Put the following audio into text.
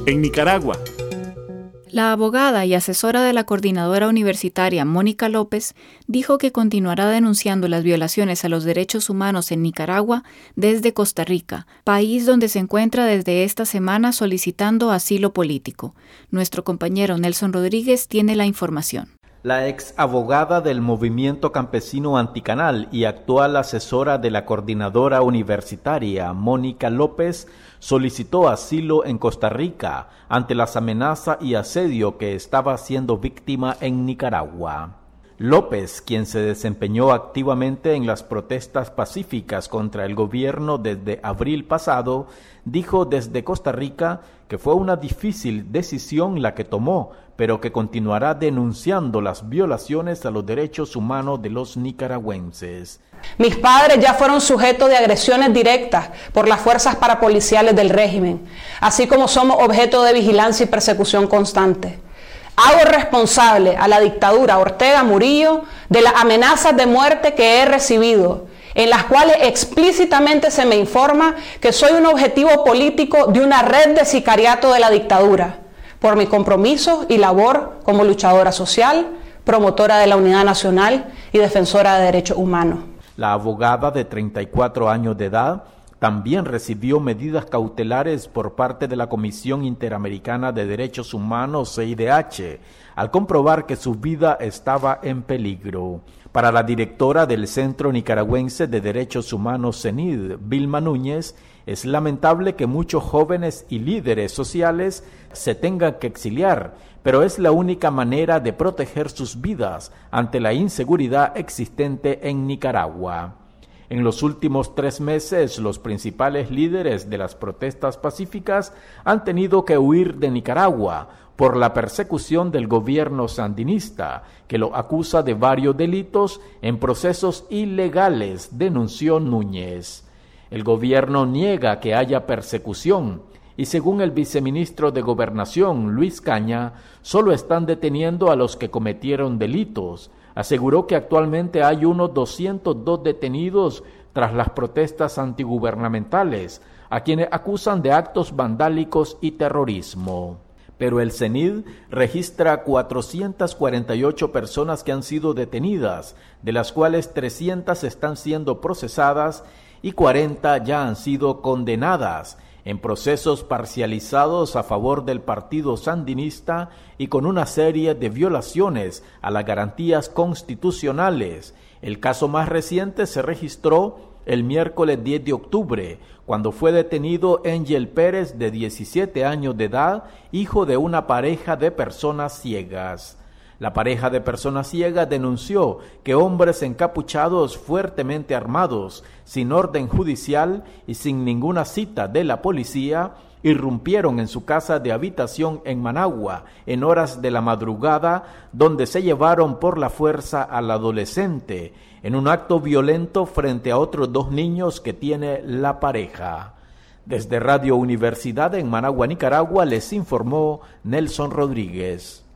en Nicaragua. La abogada y asesora de la coordinadora universitaria Mónica López dijo que continuará denunciando las violaciones a los derechos humanos en Nicaragua desde Costa Rica, país donde se encuentra desde esta semana solicitando asilo político. Nuestro compañero Nelson Rodríguez tiene la información. La ex abogada del movimiento campesino anticanal y actual asesora de la coordinadora universitaria Mónica López solicitó asilo en Costa Rica ante las amenazas y asedio que estaba siendo víctima en Nicaragua. López, quien se desempeñó activamente en las protestas pacíficas contra el gobierno desde abril pasado, dijo desde Costa Rica que fue una difícil decisión la que tomó, pero que continuará denunciando las violaciones a los derechos humanos de los nicaragüenses. Mis padres ya fueron sujetos de agresiones directas por las fuerzas parapoliciales del régimen, así como somos objeto de vigilancia y persecución constante. Hago responsable a la dictadura Ortega Murillo de las amenazas de muerte que he recibido, en las cuales explícitamente se me informa que soy un objetivo político de una red de sicariato de la dictadura, por mi compromiso y labor como luchadora social, promotora de la unidad nacional y defensora de derechos humanos. La abogada de 34 años de edad también recibió medidas cautelares por parte de la Comisión Interamericana de Derechos Humanos, CIDH, al comprobar que su vida estaba en peligro. Para la directora del Centro Nicaragüense de Derechos Humanos, CENID, Vilma Núñez, es lamentable que muchos jóvenes y líderes sociales se tengan que exiliar, pero es la única manera de proteger sus vidas ante la inseguridad existente en Nicaragua. En los últimos 3 meses, los principales líderes de las protestas pacíficas han tenido que huir de Nicaragua por la persecución del gobierno sandinista, que lo acusa de varios delitos en procesos ilegales, denunció Núñez. El gobierno niega que haya persecución y según el viceministro de Gobernación, Luis Caña, solo están deteniendo a los que cometieron delitos. Aseguró que actualmente hay unos 202 detenidos tras las protestas antigubernamentales, a quienes acusan de actos vandálicos y terrorismo. Pero el CENID registra 448 personas que han sido detenidas, de las cuales 300 están siendo procesadas y 40 ya han sido condenadas, en procesos parcializados a favor del partido sandinista y con una serie de violaciones a las garantías constitucionales. El caso más reciente se registró el miércoles 10 de octubre, cuando fue detenido Angel Pérez, de 17 años de edad, hijo de una pareja de personas ciegas. La pareja de personas ciegas denunció que hombres encapuchados fuertemente armados, sin orden judicial y sin ninguna cita de la policía, irrumpieron en su casa de habitación en Managua en horas de la madrugada, donde se llevaron por la fuerza al adolescente, en un acto violento frente a otros 2 niños que tiene la pareja. Desde Radio Universidad en Managua, Nicaragua, les informó Nelson Rodríguez.